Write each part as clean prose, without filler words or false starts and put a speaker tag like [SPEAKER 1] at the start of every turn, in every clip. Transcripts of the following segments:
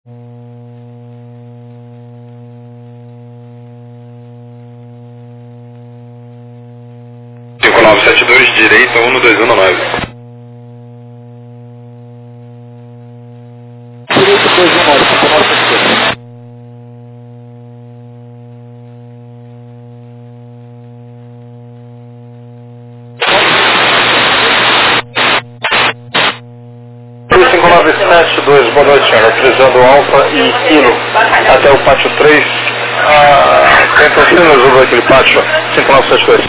[SPEAKER 1] 5972, direita, 1219.
[SPEAKER 2] Direito 219, 5972.
[SPEAKER 3] Boa noite, senhor. Autorizando Alfa e Kilo até o pátio 3. Tenta o sinalizador daquele pátio 5972.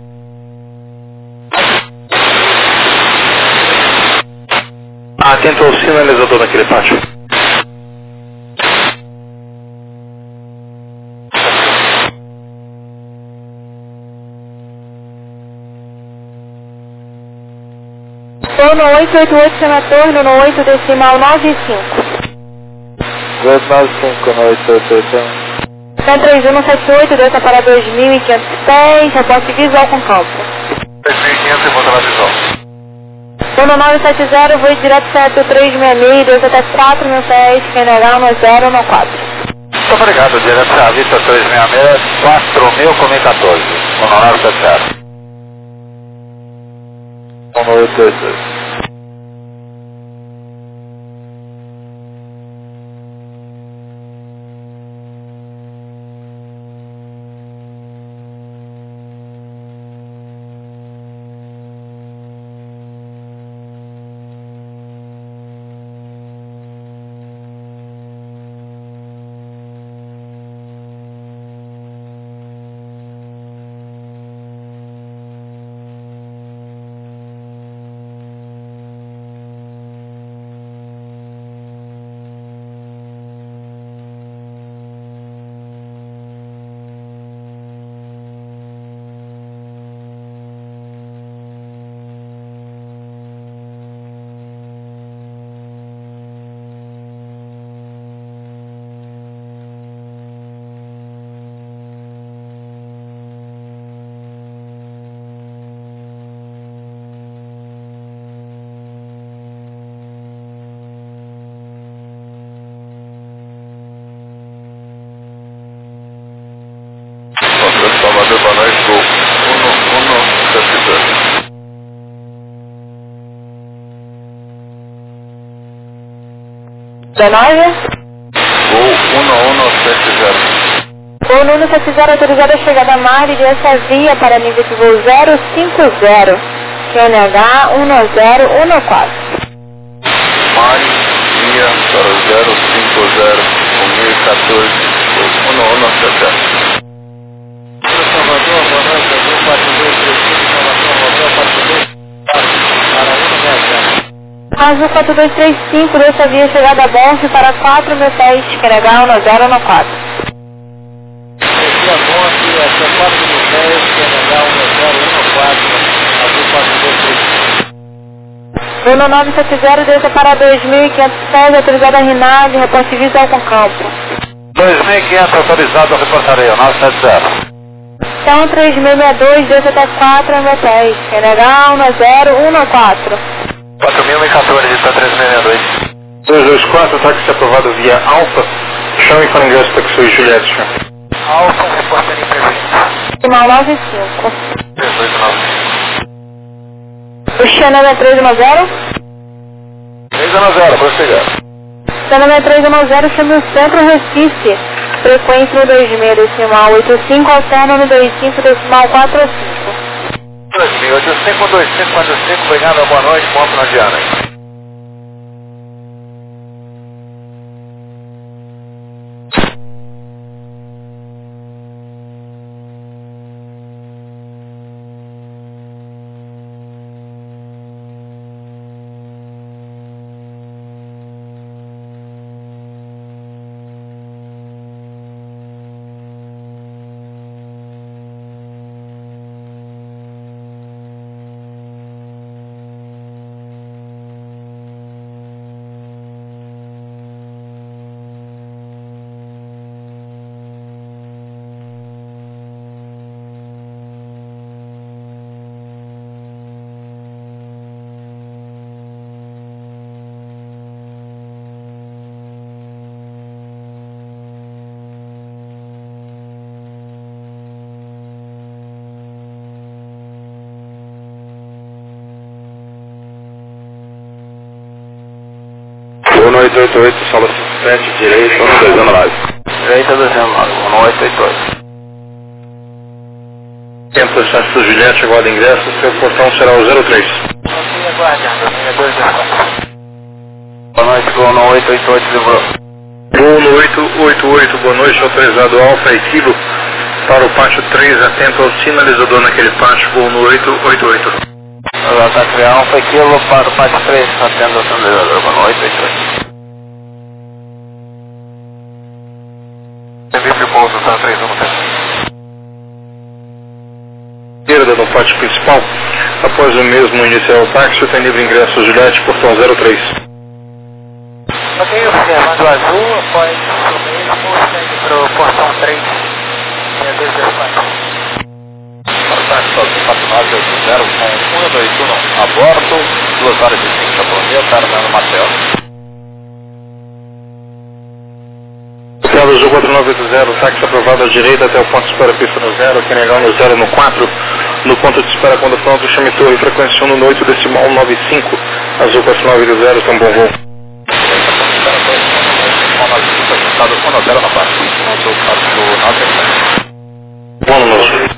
[SPEAKER 3] Atento ao sinalizador daquele pátio.
[SPEAKER 4] Sono 888 Senator, no 8 decimal 95.
[SPEAKER 2] 295 no 888.
[SPEAKER 4] 3178, desça para 2500 pés, reporte visual com campo.
[SPEAKER 3] 2500 e volta na visão.
[SPEAKER 4] Sono 970, voo direto certo 366, desça até 4000 pés, QNH 1014.
[SPEAKER 3] Muito obrigado, direto à vista 366, 4000 com 14. Honorário 70.
[SPEAKER 2] 1822.
[SPEAKER 3] Salvador, boa noite, Gol 1172.
[SPEAKER 4] 19?
[SPEAKER 3] Gol 1170.
[SPEAKER 4] Gol 1170, autorizado a chegada a mar e essa via para nível de voo 050, QNH 1014.
[SPEAKER 3] Mari, via para 050, 2014, 1170.
[SPEAKER 2] Salvador, boa noite, Azul 4235, informação hotel 42, para 100.
[SPEAKER 4] Azul 4235, dessa via chegada a bordo para 4000 pés, QNH 1014.
[SPEAKER 2] Dia Monte, até 4010, QNH 1014, Azul 4235.
[SPEAKER 4] Bruno 970, desça para 2500 pés, autorizado a RINAD, reporte visual com campo.
[SPEAKER 3] 2500 autorizado a reportaria, 970.
[SPEAKER 4] Então 3662, desça até 4000 pés, QNH 1014.
[SPEAKER 3] 4014, está 3662. 224, táxi aprovado via Alfa. Chame para ingresso táxi Juliette, senhor.
[SPEAKER 2] Alfa, reportaria presente.
[SPEAKER 4] Decimal 95.
[SPEAKER 3] 389.
[SPEAKER 4] O Xanana é 310?
[SPEAKER 3] 310, prossiga.
[SPEAKER 4] Xanana é 310, chame o Centro Recife. Frequência no 26, decimal 85, alterna no 25, decimal 45.
[SPEAKER 3] 28552545, obrigado, boa noite, bom final de ano.
[SPEAKER 1] 1888, sala 57, direita, 1209.
[SPEAKER 3] Direita 209, 1888. Tempo de Santa Juliette, aguarda ingresso, seu portão será o 03.
[SPEAKER 2] Ok, aguardando, 6224.
[SPEAKER 3] Boa noite, Gol no 888, livrou. Gol no 888, boa noite, autorizado Alfa e Kilo para o pátio 3, atento ao sinalizador naquele pátio, Gol no 888.
[SPEAKER 2] Ataque Alfa e Kilo para o pátio 3, atento ao sinalizador, boa noite, 888. Serviço de pouso, tá 317.
[SPEAKER 3] Esquerda no pátio principal, após o mesmo iniciar o táxi, tem livre ingresso Juliette, portão 03.
[SPEAKER 2] Ok, observando o azul, após o mesmo, segue para o portão 3, 6224.
[SPEAKER 3] Para o táxi sozinho, 4980 com 121 a bordo, 2 horas e 30 por dia, Fernando Mateus. Obrigado, Azul 4980, táxi aprovado à direita até o ponto de espera pista no 0, Quenegão no 0 no 4, no ponto de espera quando pronto, chame torre, frequência 1 no 8 decimal 95, Azul 4980, tem um bom voo. Bom, no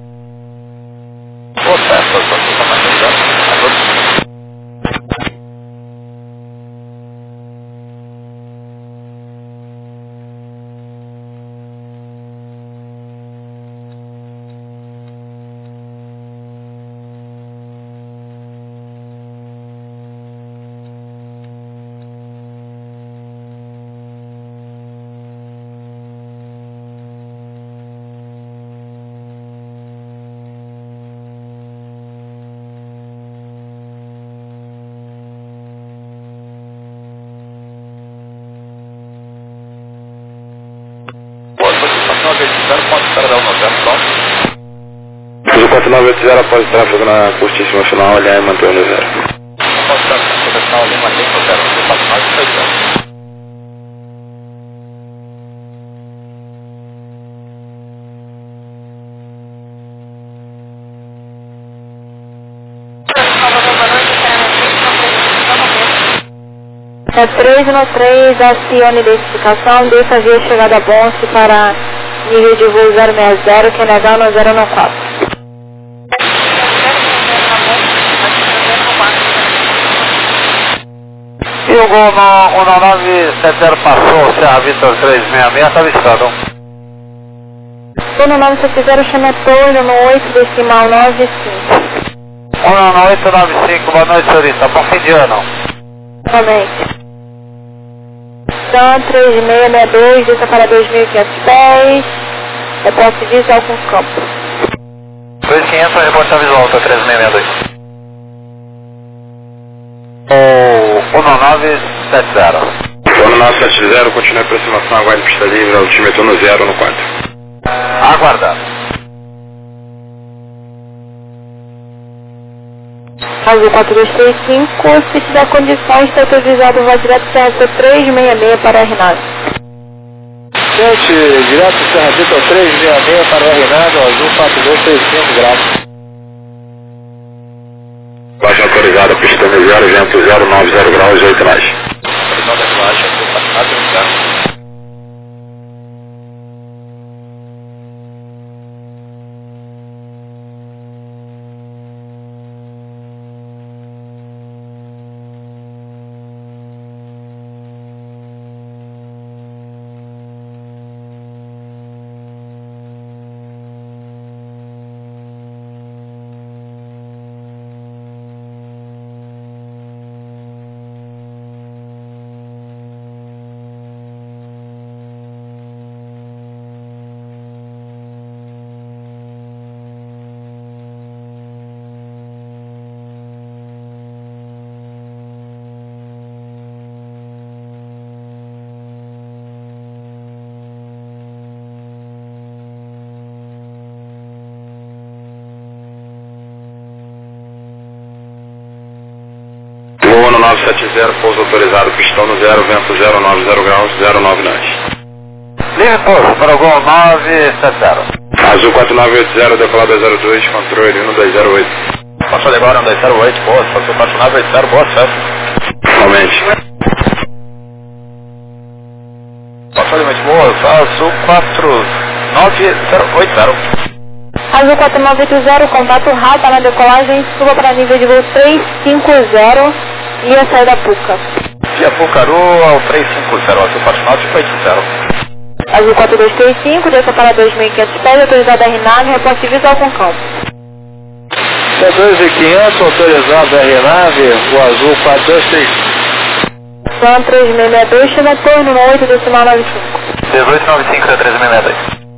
[SPEAKER 3] Azul 4980 após o tráfego na curtíssima final, olhar e manter no 0. Após o tráfego na final, olhar e manter no 0. Azul 4980.
[SPEAKER 4] É 3 no 3, acione identificação, deixa a via chegada a Bonse para nível de voo 060, que é legal no 014.
[SPEAKER 2] E o Gol no 1970 passou, Serra Vitor 366, está avistado.
[SPEAKER 4] Gol no 970, chama torre no 8 decimal 95.
[SPEAKER 2] 1895, boa noite, senhorita, bom fim de ano.
[SPEAKER 4] Realmente. Então, 3662, desça para 2500 pés, reporte visual com campo.
[SPEAKER 2] 2500, reporte visual, tá 3662. O 1970.
[SPEAKER 1] 1970, continua a aproximação, aguarde pista livre, altímetro no 0 no 4.
[SPEAKER 2] Aguardando.
[SPEAKER 4] Azul 4235, se tiver condições, está autorizado o voo direto Serra 366 para Rinaldo.
[SPEAKER 2] Gente, direto Serra Vitor 366 para o Rinaldo, Azul 4235 graus.
[SPEAKER 1] Baixa autorizada, pista no 0, vento 090 graus, 8 nós.
[SPEAKER 3] Autorizada baixa, passado no 0. Voo no 970, pouso autorizado, pistão no 0, vento 090 graus, 09 nós.
[SPEAKER 2] Livre pouso para o Gol 970.
[SPEAKER 1] Azul 4980, decolado a 02, controle 1208.
[SPEAKER 3] Passou agora 1208, boa, passou 4980, boa, certo.
[SPEAKER 1] Realmente.
[SPEAKER 3] Informação de Montemor, Azul 49080.
[SPEAKER 4] Azul 4980, contato rata na decolagem, suba para nível de voo 350 e a saída Puca.
[SPEAKER 3] Via Pucaru ao 350, Azul 4980.
[SPEAKER 4] Azul 4235, desça para 2.500 pés, autorizado a RNAV, reporte visual com campo.
[SPEAKER 2] C2.500, autorizado a RNAV, o Azul 4235.
[SPEAKER 4] Plan 3662, chama torno no 8 decimal 95.
[SPEAKER 3] 1895 a 3662.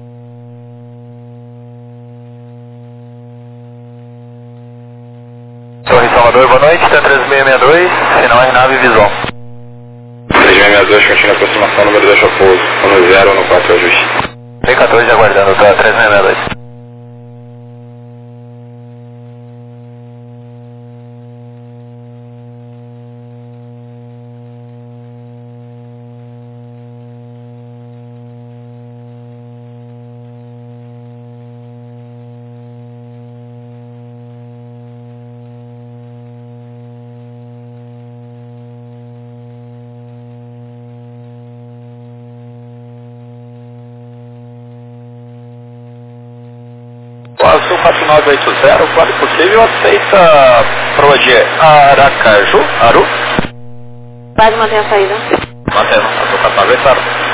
[SPEAKER 3] Torre Salvador, boa noite, tá 3662, sinal RNAV visual.
[SPEAKER 1] 3662, continua aproximação, número 2 ao pouso, no 0, no 4 ajuste.
[SPEAKER 3] P14 aguardando, tá 3662. Azul 4980, quando possível, aceita proa de Aracaju, Aru.
[SPEAKER 4] Pode manter a saída.
[SPEAKER 3] Mantendo, Azul 4980.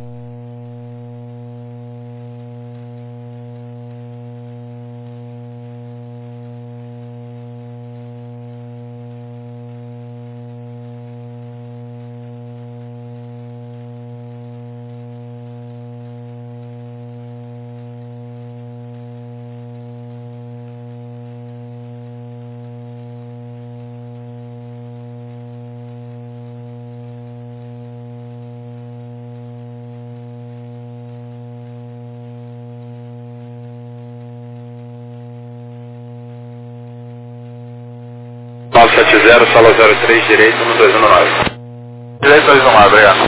[SPEAKER 1] Nove 970, sala 03, direito, no 219.
[SPEAKER 3] Direito 219, obrigado.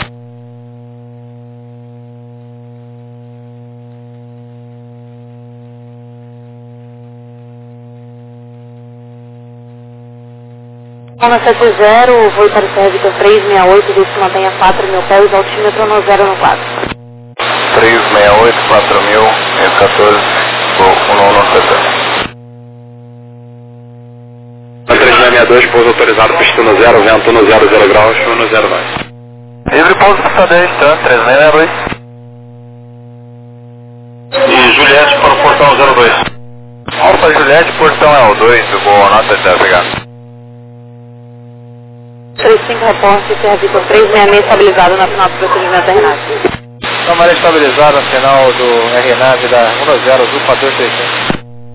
[SPEAKER 4] Ana 70, voo para o Vitor 368, desde que mantenha 4.000 pés, altímetro no 0 no 4.
[SPEAKER 3] 368, 4000, 14, voo 1170.
[SPEAKER 1] 3662, pouso autorizado, pista no 0, vento no 00 graus, chuva no 09.
[SPEAKER 3] Livre pouso pista 10, tá? 3662. E Juliette para o portão 02. Alfa Juliette, portão é o 2, eu vou nota de pegar.
[SPEAKER 4] 35 reporte, Vitor 366, estabilizado na final do procedimento RNAV.
[SPEAKER 2] Câmara estabilizada no final do RNAV da 10 Azul 4235.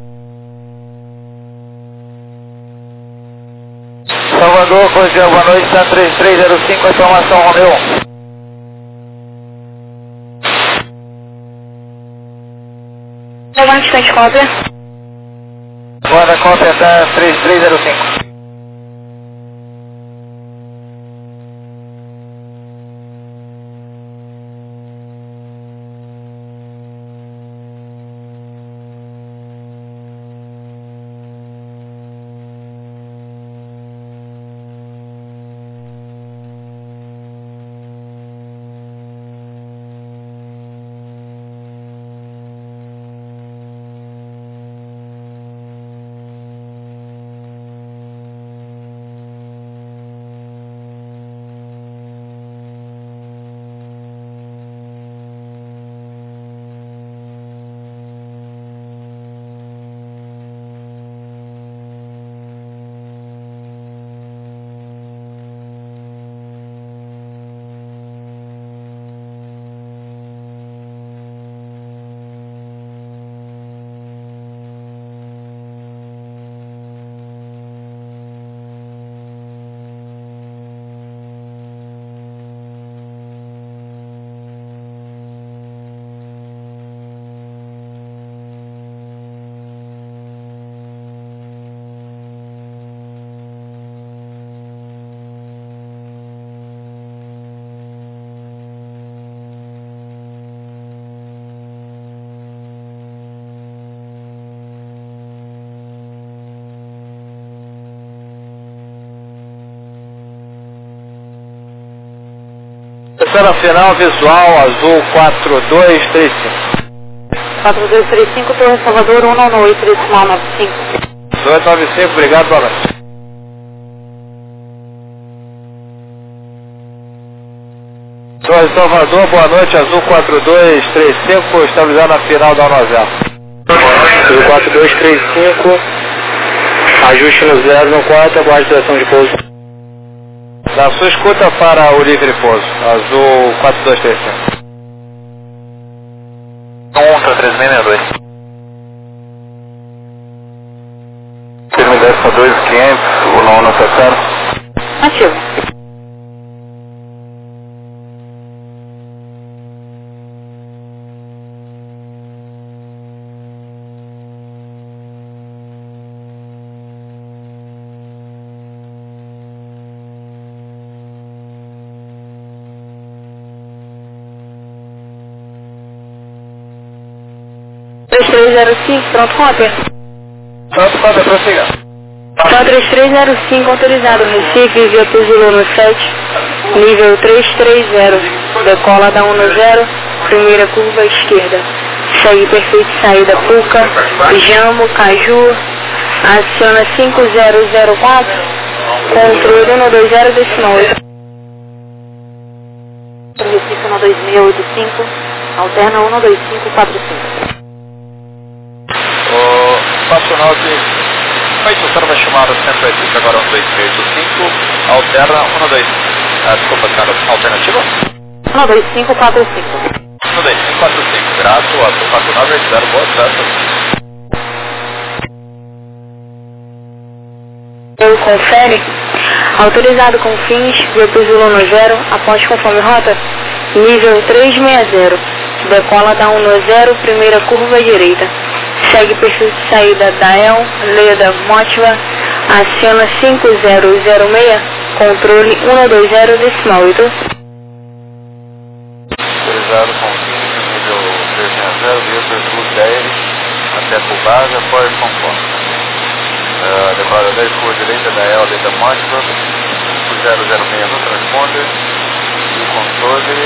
[SPEAKER 3] Salvador, Cozinha, boa noite, tá 3305, informação Romeu.
[SPEAKER 4] Levante frente cópia.
[SPEAKER 3] Guarda cópia, tá 3305.
[SPEAKER 2] Passando a final, visual, azul 4235.
[SPEAKER 4] 4235, Torre Salvador, 198, decimal 95.
[SPEAKER 2] 1895, obrigado, boa noite. Torre Salvador, boa noite, azul 4235, estabilizado na final da 90.
[SPEAKER 3] Azul 4235, ajuste no 0 no 4, aguarde direção de pouso.
[SPEAKER 2] Da sua escuta para o livre pouso, azul 4235.
[SPEAKER 3] 3662. Firme 10 para 2500, o nono acertado.
[SPEAKER 4] Ativo. Pronto, cópia.
[SPEAKER 2] Pronto, pode prosseguir.
[SPEAKER 4] 3305, autorizado, Recife, via Puzilano 7, nível 330, decola da 10, primeira curva à esquerda. Segue perfeito saída Puca, Jambo, Caju, aciona 5004, controle 120 decimal 8. Recife 12685, alterna 12545.
[SPEAKER 2] Faço o nove. Feito, o senhor vai chamar o centro Recife agora 12385, alterna 12. Desculpa, senhora, alternativa?
[SPEAKER 4] 12545.
[SPEAKER 2] 12545, grato, azul 4980, boa graça.
[SPEAKER 4] Eu confere. Autorizado com fins, via Puzilano 0, após conforme rota, nível 360, decola da 10, primeira curva à direita. Segue perfil de saída Dael, Leda, Motiva, aciona 5006, controle 120 decimal 8.
[SPEAKER 3] Autorizado com nível 360, via percurso 10, até Pulbasa, após conforme. Decola 10 curva direita, Dael, Leda, Motiva, 5006 no transponder, e o controle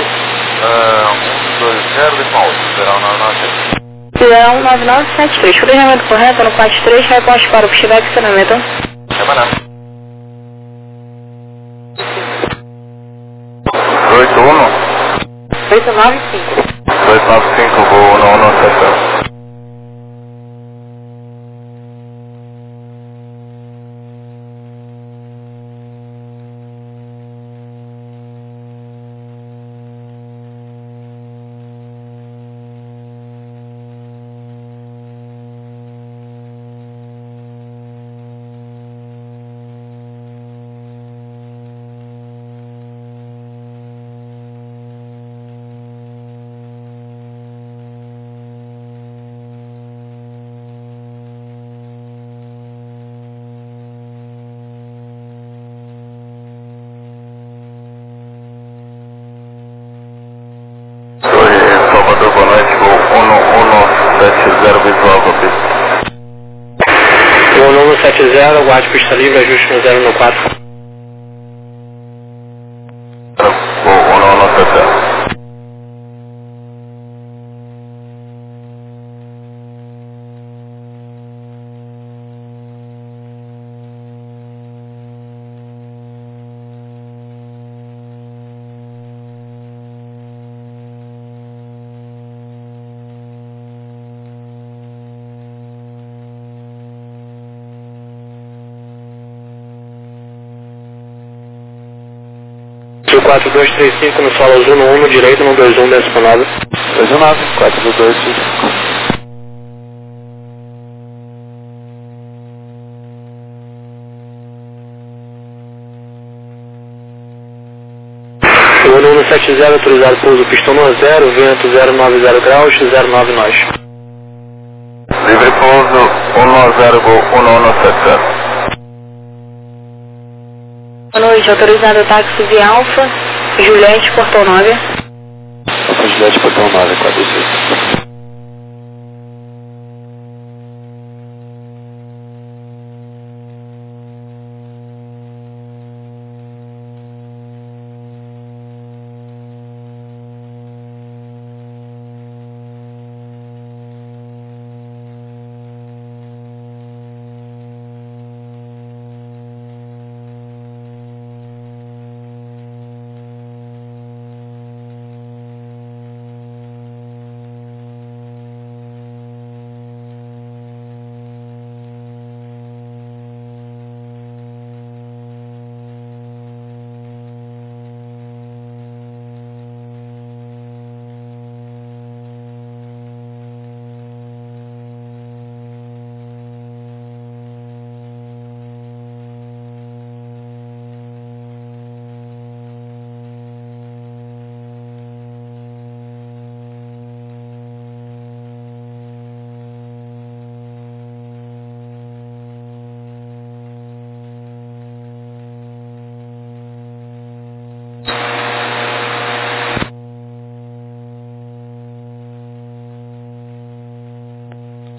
[SPEAKER 3] 120 decimal 8, será o 996.
[SPEAKER 4] Será 9973. Planejamento correto no 43, reposte para o pushback e estacionamento.
[SPEAKER 3] Semana. 81.
[SPEAKER 4] 895.
[SPEAKER 3] 295, voo no setor. Salvador, boa noite, voo 1170 visual com pista. Voo 1170, aguarde pista livre, ajuste no 0 no 4. Voo 1170. Sul 4235 no solo azul, no 1 no direito, no 21 décimo 9. 219, 4235. O 170, autorizado pouso pistão no 0, vento 090 graus, 09 nós. Livre pouso 190, gol 1170.
[SPEAKER 4] Boa noite, autorizado táxi via Alfa, Juliette, Portão 9.
[SPEAKER 3] Alfa Juliette, Portão 9, 46.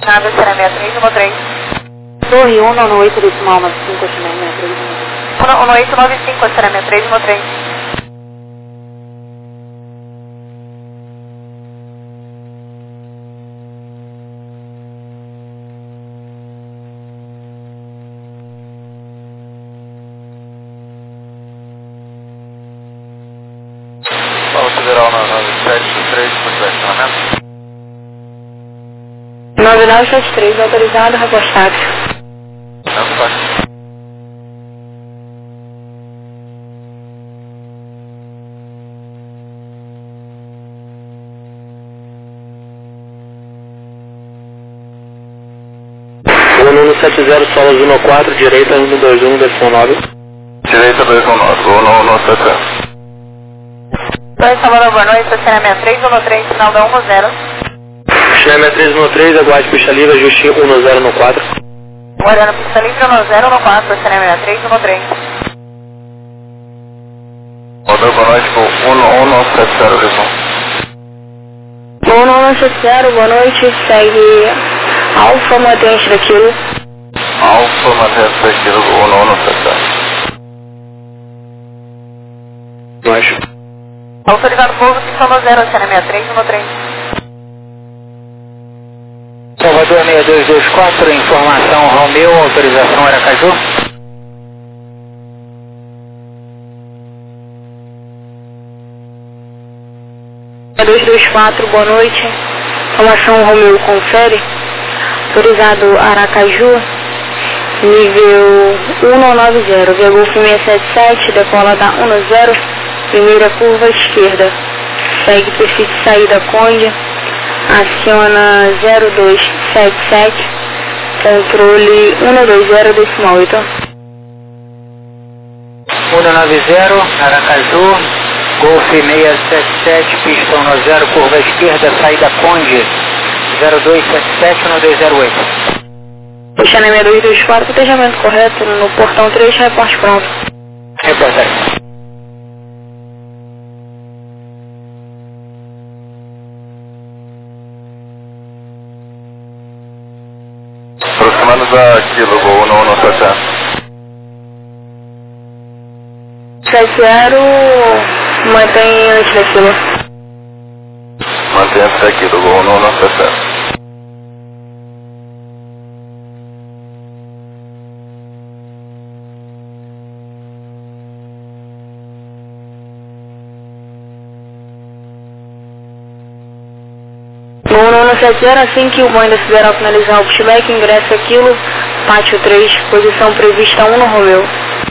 [SPEAKER 4] nave, Oceana 6313. Torre 198 decimal 95, Oceana 6313. 1895, Oceana 6313.
[SPEAKER 2] Paulo Federal na 973, posicionamento.
[SPEAKER 4] 9973, autorizado, reposto táxi.
[SPEAKER 2] Tanto faz.
[SPEAKER 3] Volume 70, solo 14, direita 121, decimal 9.
[SPEAKER 1] Direita 219, vou no 70.
[SPEAKER 4] Oi, Salvador, boa noite, Oceana 6313, final da 10.
[SPEAKER 3] Chama 313, aguarde pista livre, ajuste 10 no 4.
[SPEAKER 4] Guardiana pista livre 10 no 4, Oceana 6313.
[SPEAKER 1] Rodou, boa noite, vou 1170, Lisson.
[SPEAKER 4] 1170, boa noite, segue Alfa, mantente daquilo.
[SPEAKER 1] Alfa, mantém daquilo, vou 1170.
[SPEAKER 3] Baixo.
[SPEAKER 4] Autorizado pouso, pista 0, Oceana 6313.
[SPEAKER 3] Salvador 6224, informação Romeu, autorização Aracaju.
[SPEAKER 4] 224, boa noite. Informação Romeu, confere. Autorizado Aracaju, nível 190, via Golf 677, decola da 10, primeira curva esquerda. Segue perfil de saída Conde, aciona 0277, controle 120 decimal 8.
[SPEAKER 3] 190, Aracaju, Golf 677, pista 10, curva esquerda, saída Conde, 0277, 1208.
[SPEAKER 4] Oceana 6224, cotejamento correto no portão 3, reporte pronto.
[SPEAKER 3] Reportagem.
[SPEAKER 1] Aproximando da Kilo, vou 1170.
[SPEAKER 4] 70, mantém antes daquilo.
[SPEAKER 1] Mantenha antes daquilo, vou 1170.
[SPEAKER 4] No 70, assim que o banho da Federal finalizar o pushback, ingressa aquilo, pátio 3, posição prevista 1 no Romeu.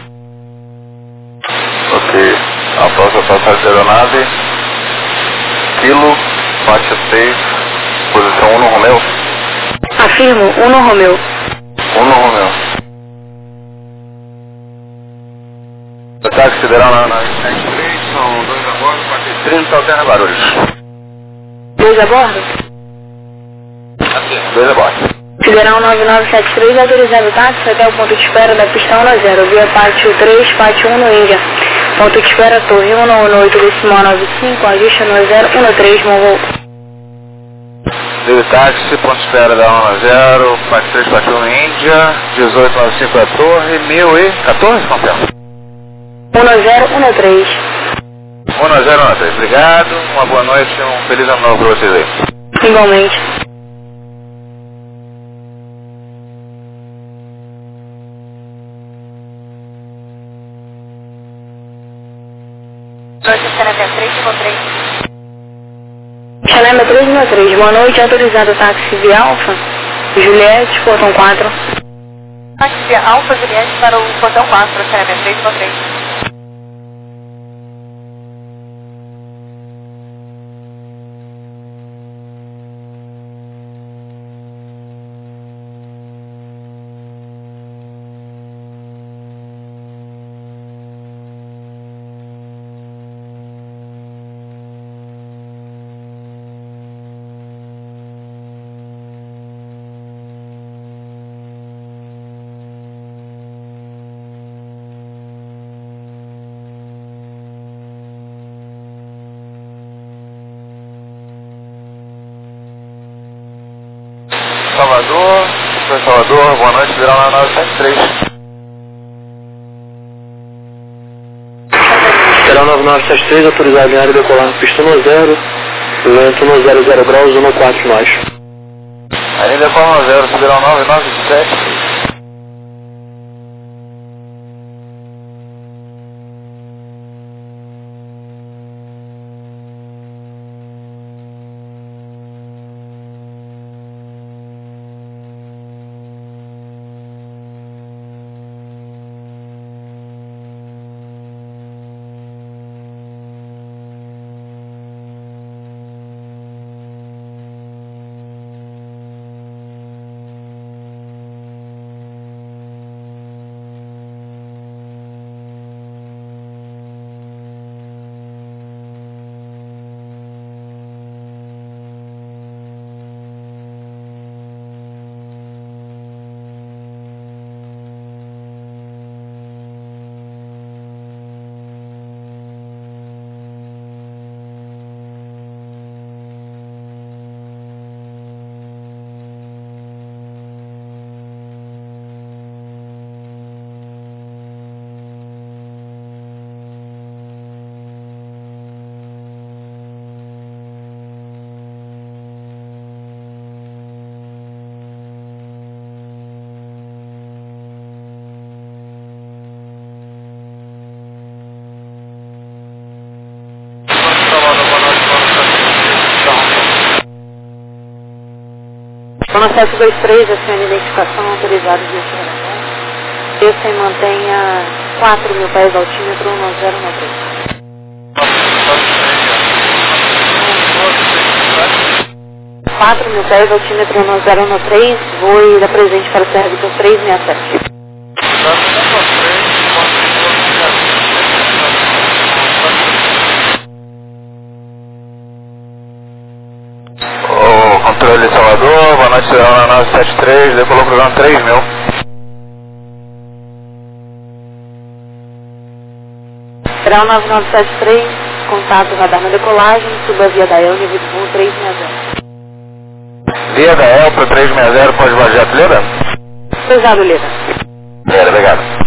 [SPEAKER 1] Ok, após a passagem da aeronave, Kilo, pátio 6, posição 1 no Romeu.
[SPEAKER 4] Afirmo, 1 no Romeu.
[SPEAKER 1] 1 no Romeu. Ataque federal na 3, são 2 a bordo, 430, alterna Guarulhos.
[SPEAKER 4] 2 a bordo?
[SPEAKER 1] 2 a bordo.
[SPEAKER 4] Federal 9973, autorizado táxi até o ponto de espera da pista 10, via pátio 3, pátio 1 no Índia. Ponto de espera, torre 198, decimal 95, ajuste no 013, Mongol.
[SPEAKER 1] Livre táxi, ponto de espera da 10, pátio 3, pátio 1 Índia, 1895 a torre, 1014, confirma.
[SPEAKER 4] 1013.
[SPEAKER 1] 1013, obrigado, uma boa noite e um feliz ano novo para vocês aí.
[SPEAKER 4] Igualmente. Chalema 393, boa noite, autorizado táxi via Alfa, Juliette, portão 4. Táxi via Alfa, Juliette para o portão 4, Chalema 393.
[SPEAKER 1] Salvador, boa noite, Sideral 9973.
[SPEAKER 3] Sideral 9973, autorizado em área decolar, pista no 0, vento no 00 graus, 14 nós.
[SPEAKER 1] Aí decola no 0, Sideral 9927.
[SPEAKER 4] Zona 723, acione identificação autorizada de operação. Desça e mantenha 4.000 pés de altímetro no 093. 4.000 pés de altímetro no 013, voe da presente para o Servitor 367.
[SPEAKER 1] Controle de Salvador, boa noite, Sideral 9973, decolou o programa 3000.
[SPEAKER 4] Sideral 9973, contato radar na decolagem, suba via da El, nível de voo 360.
[SPEAKER 1] Via da El para 360, pode baixar a Leda?
[SPEAKER 4] Pesado, Leda.
[SPEAKER 1] Obrigado.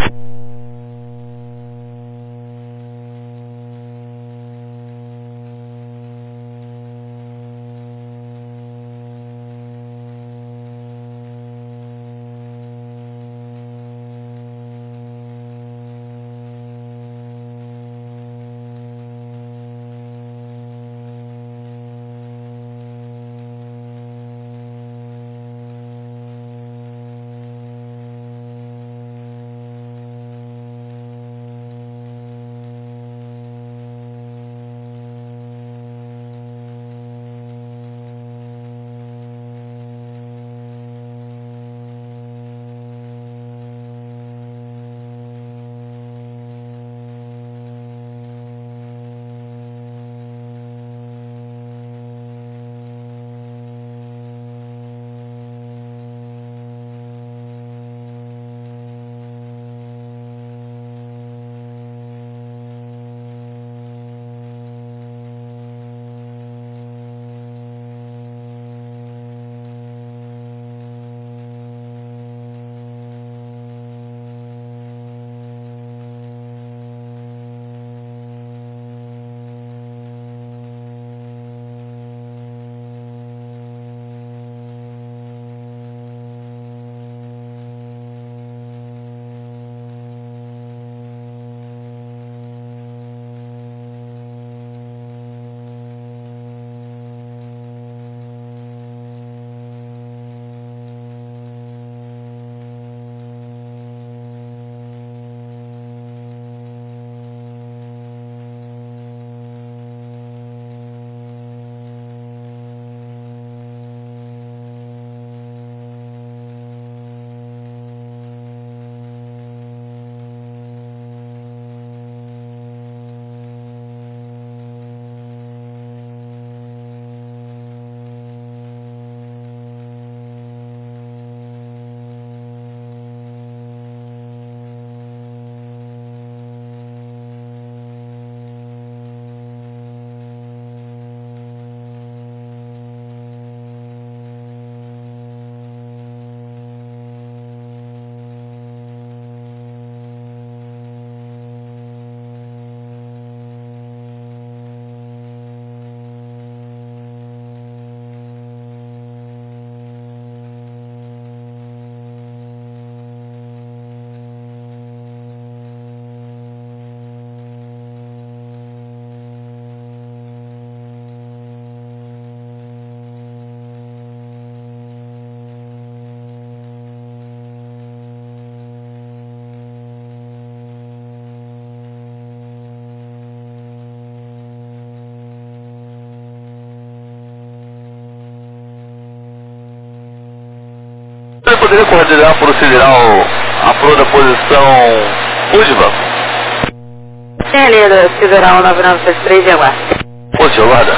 [SPEAKER 1] poderia coordenar por sideral a proa da posição última?
[SPEAKER 4] Tem a linha da Sideral 9973 e aguarda.
[SPEAKER 1] Posição, guarda.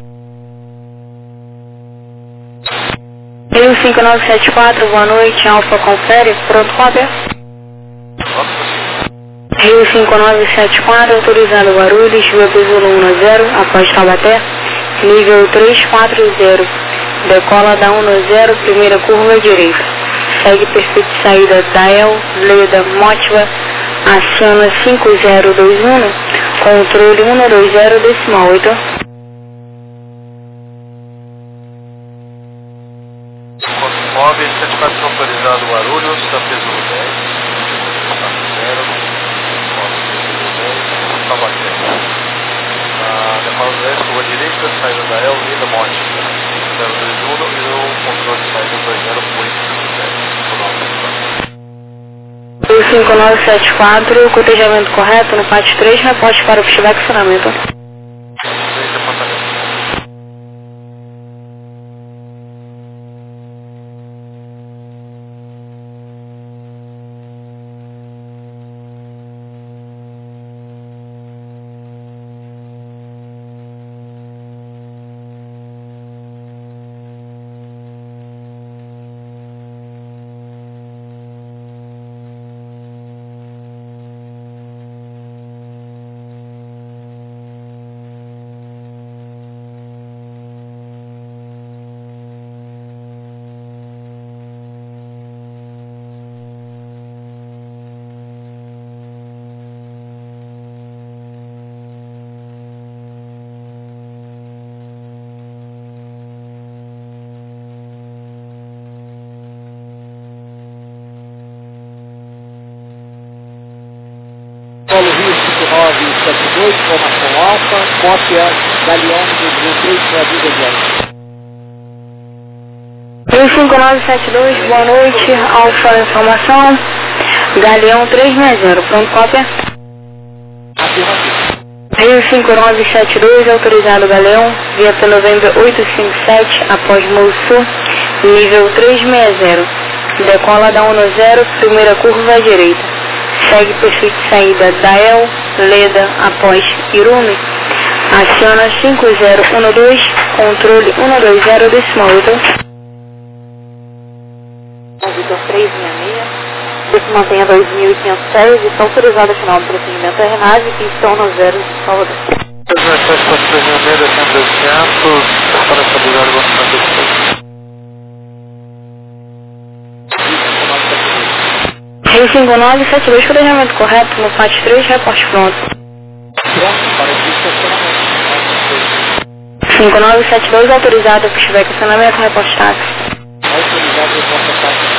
[SPEAKER 4] Rio 5974, boa noite, Alfa confere, pronto, cópia. Rio 5974, autorizado Guarulhos, VP Zulu 10, após Taubaté, nível 340, decola da 10, primeira curva direita. Segue perfeito de saída Dael, Leda, Motiva, aciona 5021, controle 120 decimal 8.
[SPEAKER 2] Móveis 74 autorizado Guarulhos, da peso 10, 0, Taubaté. Decola 10, curva direita, saída da El, Leda, Motiva, 021 e o controle de saída 208.
[SPEAKER 4] Rio 5974, cotejamento correto no pátio 3, reporte para o pushback funcionamento.
[SPEAKER 5] Polo Rio 5972, formação alfa, cópia Galeão 16 para a Vida
[SPEAKER 4] Rio 5972, boa noite, Alfa informação, Galeão 360, pronto, cópia. Rio 5972, autorizado Galeão, Vieta Novembro 857, após Moçu, nível 360, decola da 10, primeira curva à direita. Segue perfil de saída Dael, Leda, após Irume, aciona 5012, controle 120 decimal 8. Vitor 366, que se mantenha 2506 e está autorizado a final do procedimento da Renave, que estão no 0 de Salvador.
[SPEAKER 2] 367, 200, para estabilizar o banco.
[SPEAKER 4] Rio 5972, cotejamento correto no pátio 3, reporte pronto.
[SPEAKER 5] Pronto para o estacionamento.
[SPEAKER 4] 5972, autorizado a pushback estacionamento, reporte táxi.
[SPEAKER 5] Autorizado o porta-táxi.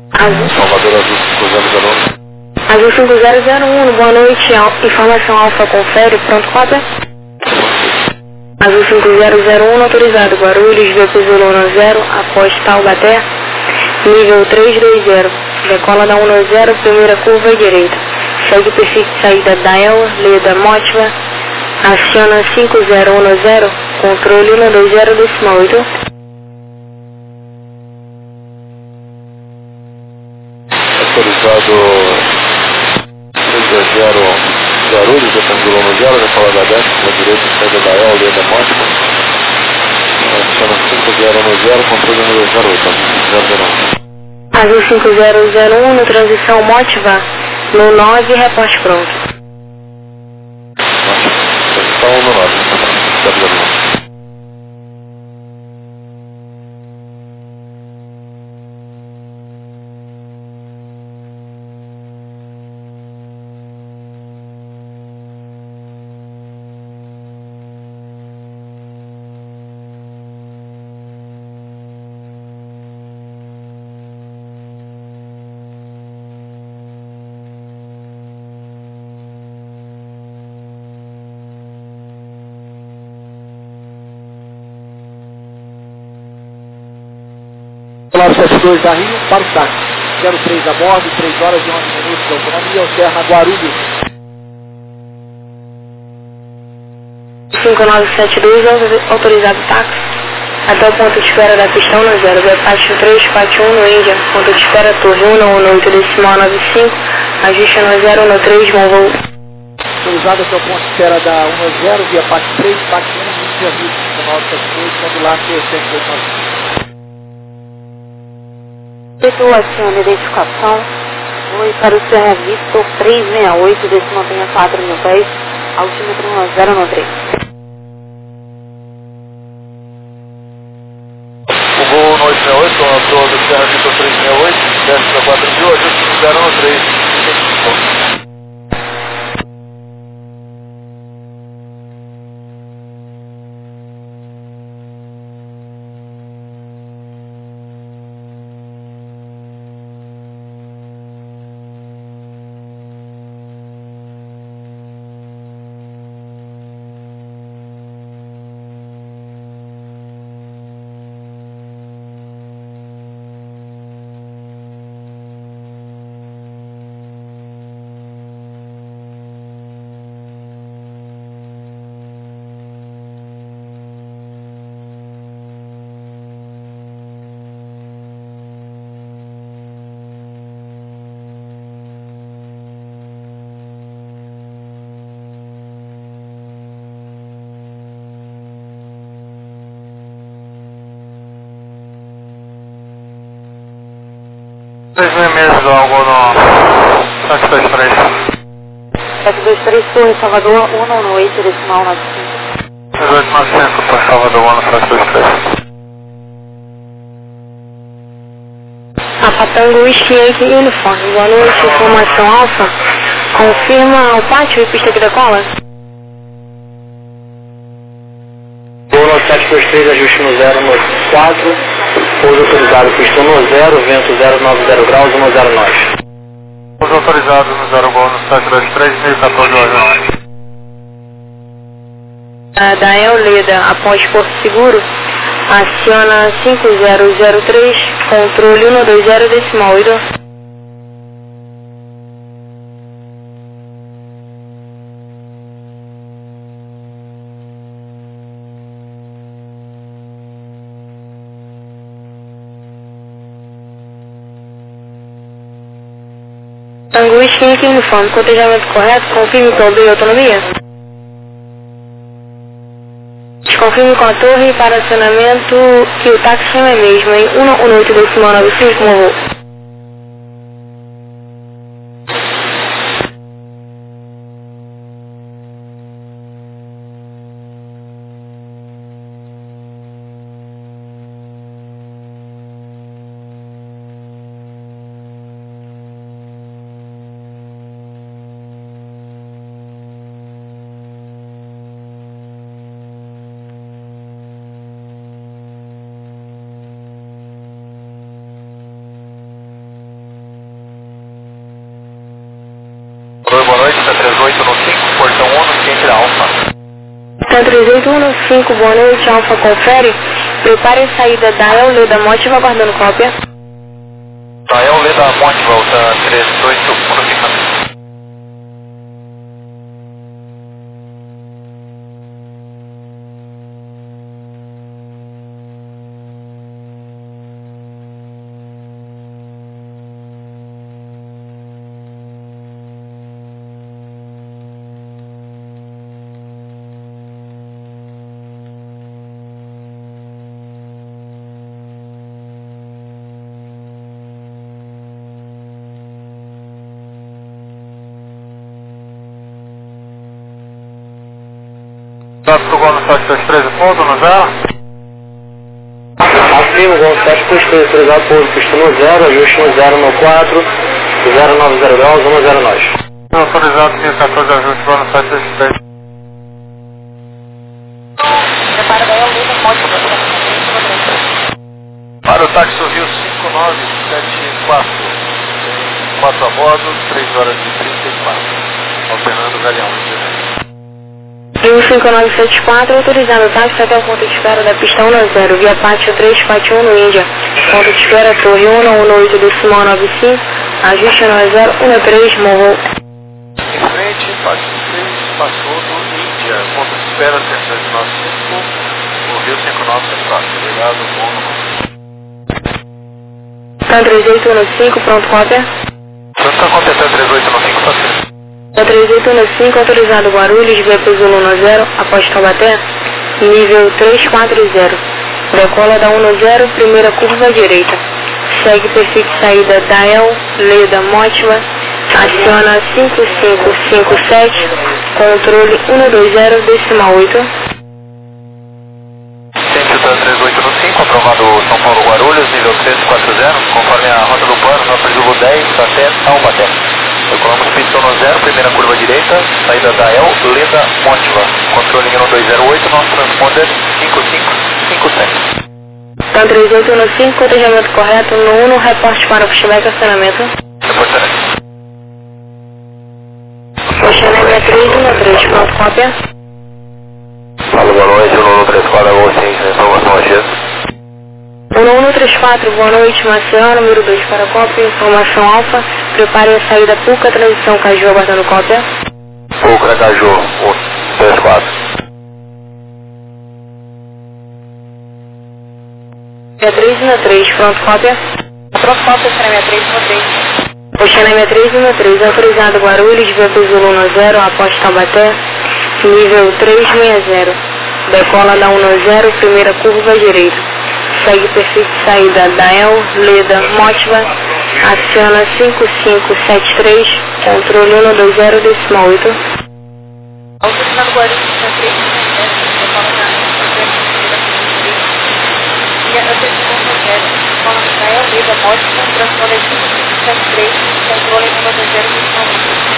[SPEAKER 3] Salvador Azul 5001.
[SPEAKER 4] Azul 5001, boa noite, informação Alfa confere, pronto, cópia. Azul 5001, autorizado, Guarulhos, veículo Zulu 10, após Taubaté, nível 320, decola da 10, primeira curva direita, segue perfil de saída Dael, Leda Motiva, aciona 5010, controle 120,8.
[SPEAKER 3] Autorizado 320 Guarulhos, detangulou no 0, decola da 10, curva direita, saída Dael, Leda Motiva, aciona 5010, controle 120,8, 001.
[SPEAKER 4] Azul 5001, no transição Motiva, no 9, reporte pronto.
[SPEAKER 3] Transição no 9, 001.
[SPEAKER 5] Claro 72 da Rio, para o táxi. 03 a bordo, 3 horas e 11 minutos de autonomia, alterna Guarulhos.
[SPEAKER 4] 5972, autorizado táxi, até o ponto de espera da pistão no 0, Bepátio 341 no Índia, ponto de espera Torre 118 decimal 95, ajuste no 0 no 3, bom voo.
[SPEAKER 5] Autorizado até o ponto de espera da 10, via parte 3, parte 1, Índia, Rio 5972, modular T-189.
[SPEAKER 4] Situação de identificação, foi para o Serra Victor 368, desse mantenha 4.000 pés, altímetro 1093.
[SPEAKER 3] O voo no 868, com a toa do Serra Victor 368, desce para 4.000, ajuste no 013, identificou. Mesmo algo no 723.
[SPEAKER 4] 723 Torre, Salvador, 118, decimal 95.
[SPEAKER 3] 1895 para Salvador, 723.
[SPEAKER 4] Apatango Whisky Yankee Uniforme, boa noite, informação Alfa, confirma o pátio e pista que decola?
[SPEAKER 3] Voo no 723, ajuste no 0 no 4, pouso autorizado, pista no 0, vento 090 graus, 109. Pouso autorizado no 0 gol no 723, meio 14 horas.
[SPEAKER 4] Da Euleda, após Porto Seguro, aciona 5003, controle 120 decimal 8. Tango Whisky Yankee Uniforme, cotejamento correto, confirme com a autonomia. Desconfirme com a torre para acionamento que o táxi não é mesmo, em 118 decimal 95, como vou.
[SPEAKER 2] 115, portão 1 no centro Alfa.
[SPEAKER 4] Tan 3815, boa noite, Alfa confere. Prepare a saída da Leda Motiva, aguardando cópia.
[SPEAKER 2] Dael Leda Motiva, Tan 3815.
[SPEAKER 1] Táxi Gol no 723 ponto, no 0.
[SPEAKER 3] Afirmo, Gol 723, autorizado por pista no 0, ajuste no 0 no 4, 09010, 109.
[SPEAKER 1] Autorizado 514, ajuste Gol no 723.
[SPEAKER 4] Prepara da Leda Motiva,
[SPEAKER 2] Para o táxi Rio 5974, 4 a bordo, 3 horas e 34, alternando Galeão e Direito.
[SPEAKER 4] Rio 5974, autorizado o táxi até o ponto de espera da pista 10, via pátio 341 no Índia. Ponto de espera Torre 118 decimal 95, ajuste no 013, Morro.
[SPEAKER 2] Em frente, pátio 3, passou do Índia, ponto de espera 195, o Rio 5974, obrigado, bom número.
[SPEAKER 4] Tan 3815, pronto, cópia.
[SPEAKER 2] Tanto está completando 3895, tá certo.
[SPEAKER 4] Tan 3815, autorizado Guarulhos, via Zulu 10, após Taubaté, nível 340. Decola da 10, primeira curva à direita. Segue perfil de saída Dael, Leda Motiva, aciona 5557, controle 120, decimal 8.
[SPEAKER 2] Centro da 3815, aprovado São Paulo Guarulhos, nível 340, conforme a rota do plano, nota Zulu 10 até Taubaté. Calculamos pista no 0, primeira curva à direita, saída da Leda Motiva, controle 1208, nosso transponder 5557.
[SPEAKER 4] Tan 3815, cotejamento correto no 1, reporte para o pushback acionamento.
[SPEAKER 2] Reportagem.
[SPEAKER 4] Oceana 6313, pronto, cópia.
[SPEAKER 3] Fala, boa noite, 1134, Gol 5, informação agenda.
[SPEAKER 4] 1134, boa noite, Maceió, número 2 para cópia, informação alfa, prepare a saída Puca, transição Caju, aguardando cópia.
[SPEAKER 3] Pucra, Caju, 134.
[SPEAKER 4] 6313, pronto, cópia. Pronto, cópia, Oceana 6313. Oceana 6313, autorizado Guarulhos, via Zulu 10, após Taubaté, nível 360. Decola da 10, primeira curva à direita. Segue perfil de saída Dael, Leda Motiva, aciona 5573, controle 120, decimal 8. Autorizado Guarulhos, via 360, decola da 10, decola da Dael, Leda Motiva, transponder 5573, controle 120, decimal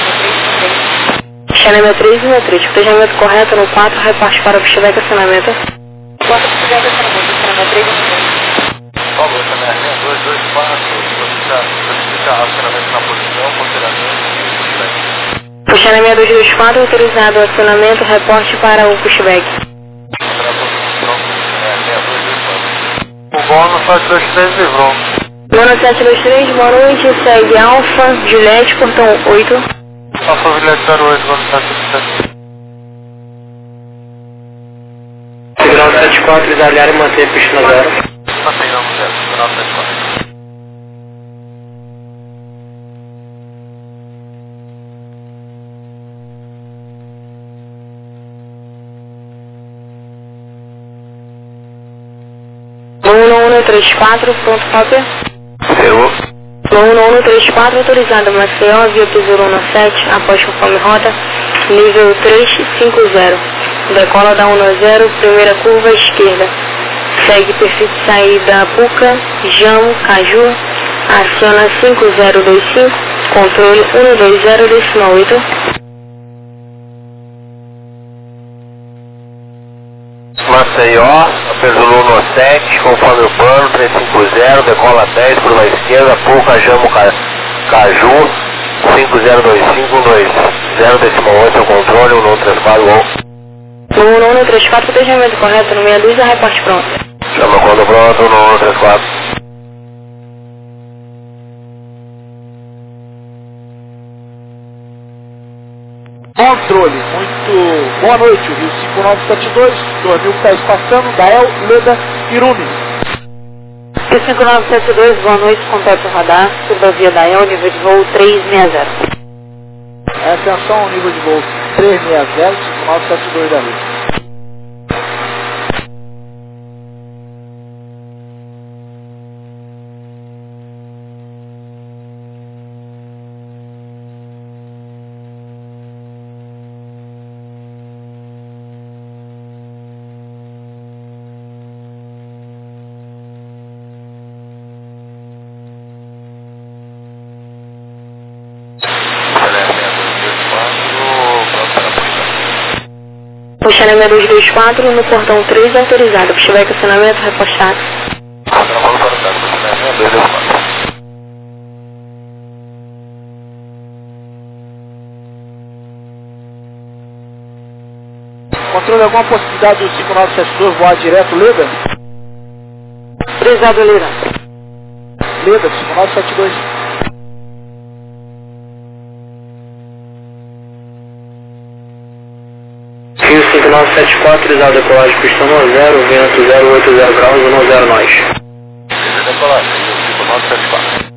[SPEAKER 4] 8. Xanema 313, cotejamento correto no 4, reparte para o pushback acionamento. 4 pushback acionamento, Xanema 313.
[SPEAKER 2] Paulo, também 224, solicitar acionamento na posição, consideramento e pushback.
[SPEAKER 4] Xanema 224, autorizado o acionamento, reporte para o pushback.
[SPEAKER 2] Para a posição, 6224.
[SPEAKER 1] O Gol no 723 livrou.
[SPEAKER 4] Mano 723, boa noite, segue Alfa, Juliette, portão 8.
[SPEAKER 1] Alfa Juliette 08, Gol no 723.
[SPEAKER 3] Segural 74, desalhar e manter pista no 0.
[SPEAKER 2] Mantengamos 0, final 74.
[SPEAKER 4] No 1134, pronto, cópia.
[SPEAKER 3] Zero.
[SPEAKER 4] No 1134, autorizado Maceió, via Zulu 7, após conforme rota, nível 350. Decola da 10, primeira curva à esquerda. Segue perfil de saída Puca, Jamo, Caju, aciona 5025, controle 120, decimal 8.
[SPEAKER 3] Maceió, Zulu no 7, conforme o plano, 350, decola 10, curva esquerda, Puca, Jamo, Caju,
[SPEAKER 2] 5025020 ao controle, 1134
[SPEAKER 4] No 1134, protegimento correto, no 62, a reporte pronto.
[SPEAKER 2] chama quando pronto, no 1134.
[SPEAKER 5] Controle, muito boa noite, Rio 5972, 2000 que está espaçando, Dael, Leda, Irune.
[SPEAKER 4] Rio 5972, boa noite, contato radar, rodovia Dael, nível de voo 360.
[SPEAKER 5] Atenção, nível de voo 360, 5972 da Rio.
[SPEAKER 4] Puxando 6224 no portão 3 autorizado. Se tiver estacionamento, repostar.
[SPEAKER 5] Controle, alguma possibilidade do 5972 voar direto, Leda?
[SPEAKER 4] Autorizado, Lira.
[SPEAKER 5] Leda, 5972.
[SPEAKER 6] Rio 5974, autorizado decolagem pistão 0, vento 080 graus, 10 nós.
[SPEAKER 2] Decolagem, Rio 5974.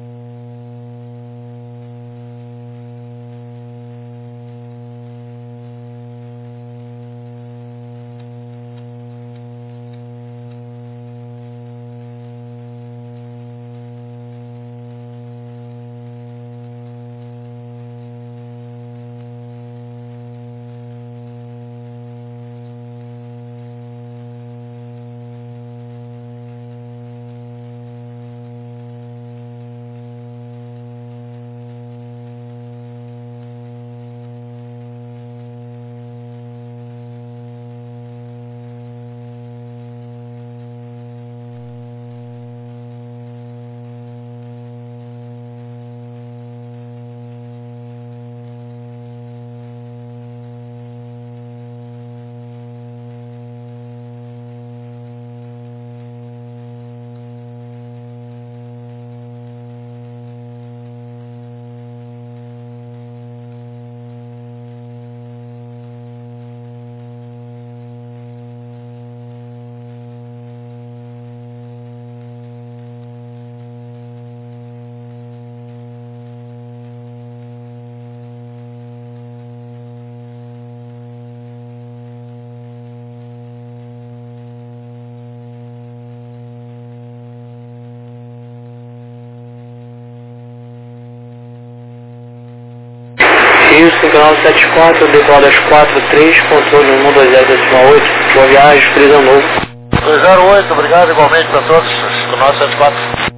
[SPEAKER 6] Rio 5974, decola das 43, controle 120,8, boa viagem, feliz ano novo.
[SPEAKER 2] 208, obrigado igualmente para todos, 5974.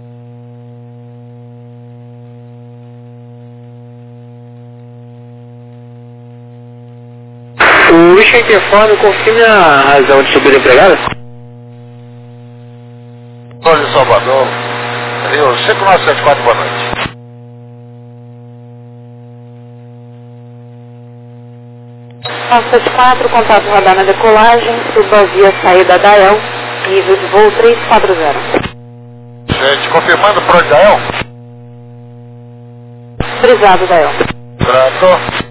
[SPEAKER 6] O Whisky interfone, confirme a razão de subida empregada?
[SPEAKER 2] Controle de Salvador, Rio 5974, boa noite.
[SPEAKER 4] Nossas 4, contato radar na decolagem, subvia saída da El, nível de voo 340.
[SPEAKER 2] Gente, confirmando para o Dael.
[SPEAKER 4] Autorizado da El.
[SPEAKER 2] Pronto.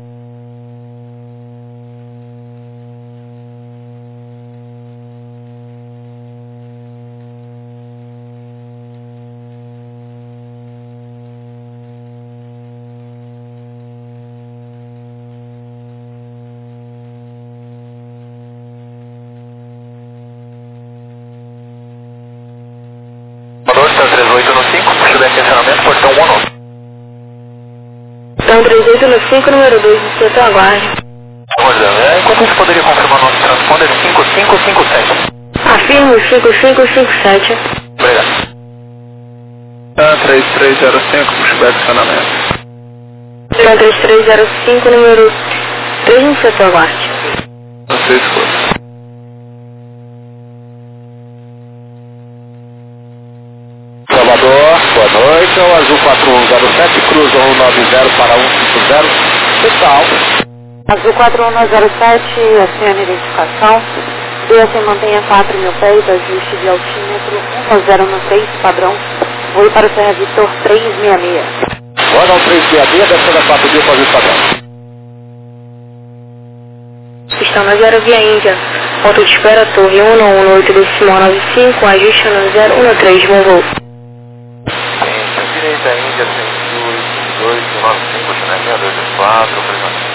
[SPEAKER 2] Está 38 no 5, se tiver questionamento, portão 1
[SPEAKER 4] Então 38 no 5, número 2, inspetor aguarde.
[SPEAKER 2] Enquanto isso, poderia confirmar nosso transponder 5557.
[SPEAKER 4] Afirmo 5557.
[SPEAKER 2] Obrigado.
[SPEAKER 3] 3305, pushback acionamento.
[SPEAKER 4] Então 3305, número 3, inspetor aguarde.
[SPEAKER 3] Não sei se foi.
[SPEAKER 2] Salvador, boa noite,
[SPEAKER 5] Azul 4107, cruza 190 para 150, total.
[SPEAKER 4] Azul 4107, acione a identificação. BS mantenha 4.000 pés, ajuste de altímetro 1093, padrão. Voo para Serra Vitor 366.
[SPEAKER 5] Roda ao 366, descendo a 4.000 para o padrão.
[SPEAKER 4] Pistão na 0 via Índia. Ponto de espera, torre 118.95, ajuste no 013, bom voo.
[SPEAKER 2] Direita Índia 102, 95, China 6224, prisão.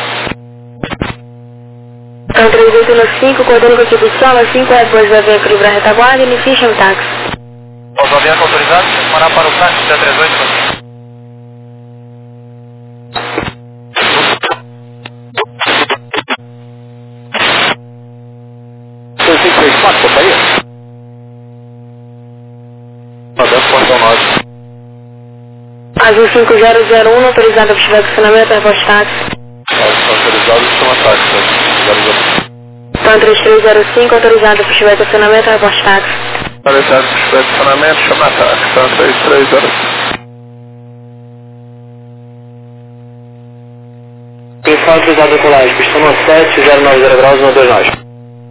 [SPEAKER 4] Então 3815, coordenando com aqui do Sala, 5 Airbus vai vir equilibrar a retaguarda e inicie chame táxi.
[SPEAKER 2] Os aviões autorizados, parar para o táxi da 38.
[SPEAKER 5] Portaria? Padrão Portão Norte.
[SPEAKER 4] Azul 5001, autorizado para estiver estacionamento, Airbus táxi.
[SPEAKER 5] Autorizado chama táxi.
[SPEAKER 4] Então 3305, autorizado para estiver estacionamento, Airbus táxi.
[SPEAKER 3] Autorizado para estiver estacionamento, chama táxi. Então 3305.
[SPEAKER 6] Pifão autorizado a decolagem, pistão no 7, 090 graus, 129.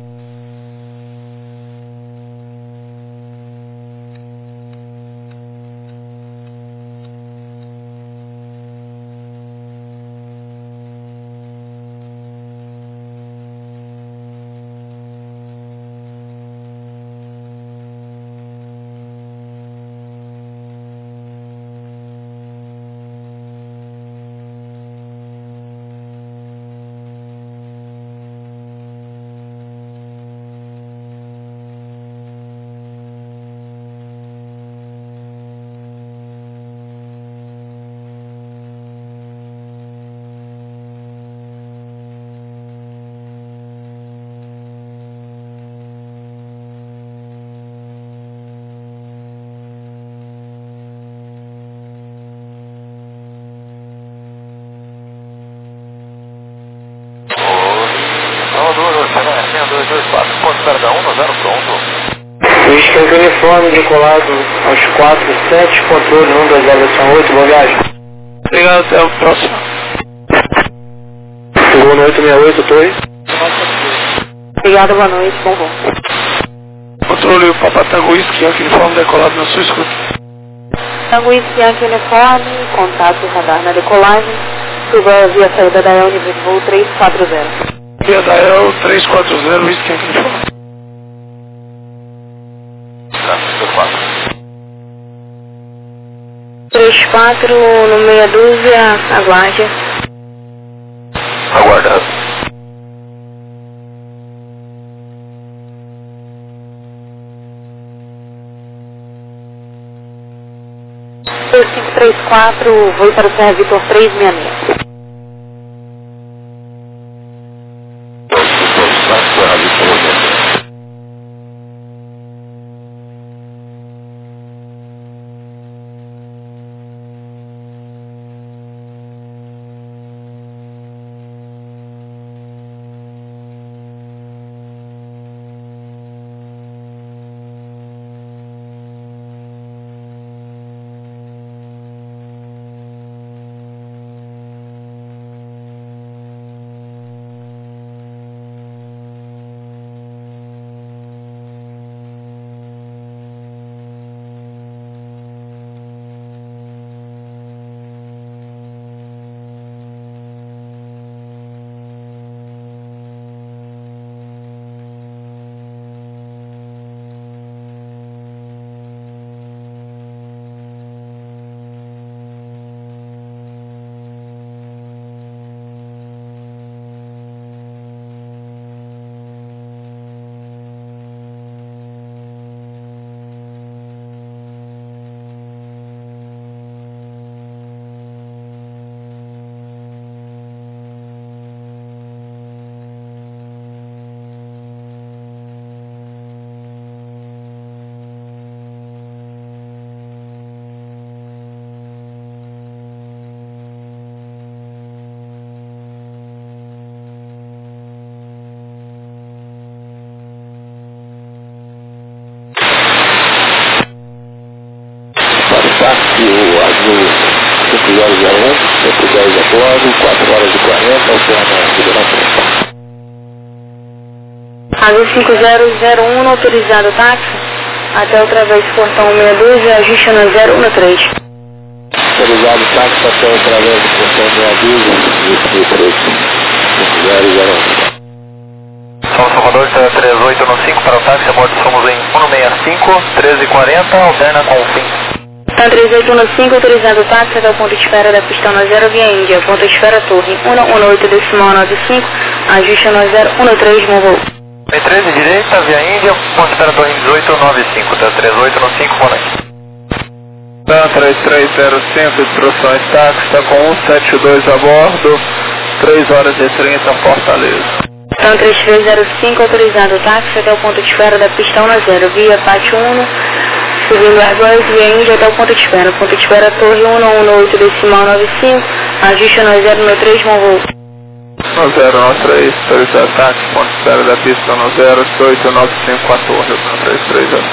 [SPEAKER 6] Esquenta uniforme, decolado aos 47, controle 120, 8, boa viagem.
[SPEAKER 3] Obrigado, até o próximo.
[SPEAKER 6] Seguro no 868, torre.
[SPEAKER 4] Obrigado, boa noite, bom voo.
[SPEAKER 3] Controle o Papa Tango Whisky, aqui uniforme decolado na sua escuta.
[SPEAKER 4] Tango Whisky aqui uniforme, contato radar na decolagem. Suba via saída da El, nível de voo 340.
[SPEAKER 3] Via da El 340, Whisky aqui uniforme.
[SPEAKER 4] 34 no meia dúzia, aguarde.
[SPEAKER 2] Aguardado.
[SPEAKER 4] Por 534, voo para o Serra Vitor 366.
[SPEAKER 3] bordo, 4 horas e 40, alterna liberação.
[SPEAKER 4] Azul 5001, autorizado táxi, até o travesso portão 62 e ajuste no 013.
[SPEAKER 3] Autorizado táxi até o travesso portão 62 e 001.
[SPEAKER 2] São Salvador 3815 para o táxi, a bordo somos em 165, 1340, alterna com o fim.
[SPEAKER 4] Então 3815, autorizado táxi até o ponto de espera da pista no 0 via Índia, ponto de espera torre 118,95, ajuste no 013, voo.
[SPEAKER 2] Em 13 direita, via Índia, ponto de espera torre 1895, tá 3815, boa noite.
[SPEAKER 1] Tá 3305, instruções táxi, está com 172 a bordo, 3 horas e 30, Fortaleza.
[SPEAKER 4] Então 3305, autorizado táxi até o ponto de espera da pista 10, via Pátio 1, subindo Airbus, via Índia até o ponto de espera torre 118,95, ajuste no 013, bom voo.
[SPEAKER 1] No 093, autorizado táxi, ponto de espera da pista no 0895 a torre, 330.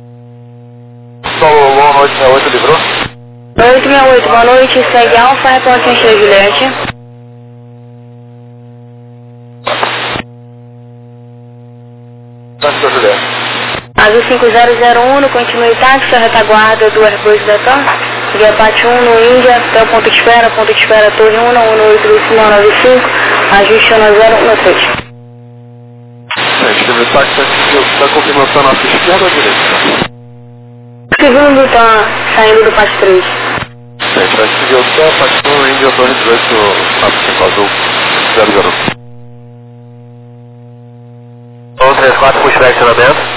[SPEAKER 2] Solo boa noite, 68 livrou?
[SPEAKER 4] 868, boa noite, segue Alfa, reporte em Juliette.
[SPEAKER 2] Táxi da Juliette.
[SPEAKER 4] Azul 5001, continue táxi, a retaguarda do Airbus da TAM, via Pátio 1 no Índia, até o ponto de espera torre 118,95, ajuste no 013.
[SPEAKER 1] Gente, o táxi está confirmação na nossa esquerda ou direita?
[SPEAKER 4] Segundo está saindo do Pátio 3.
[SPEAKER 1] Gente, vai seguir o céu, Pátio 1, Índia, torre 18, 95 azul, 00.
[SPEAKER 2] 134, pushback, acionamento.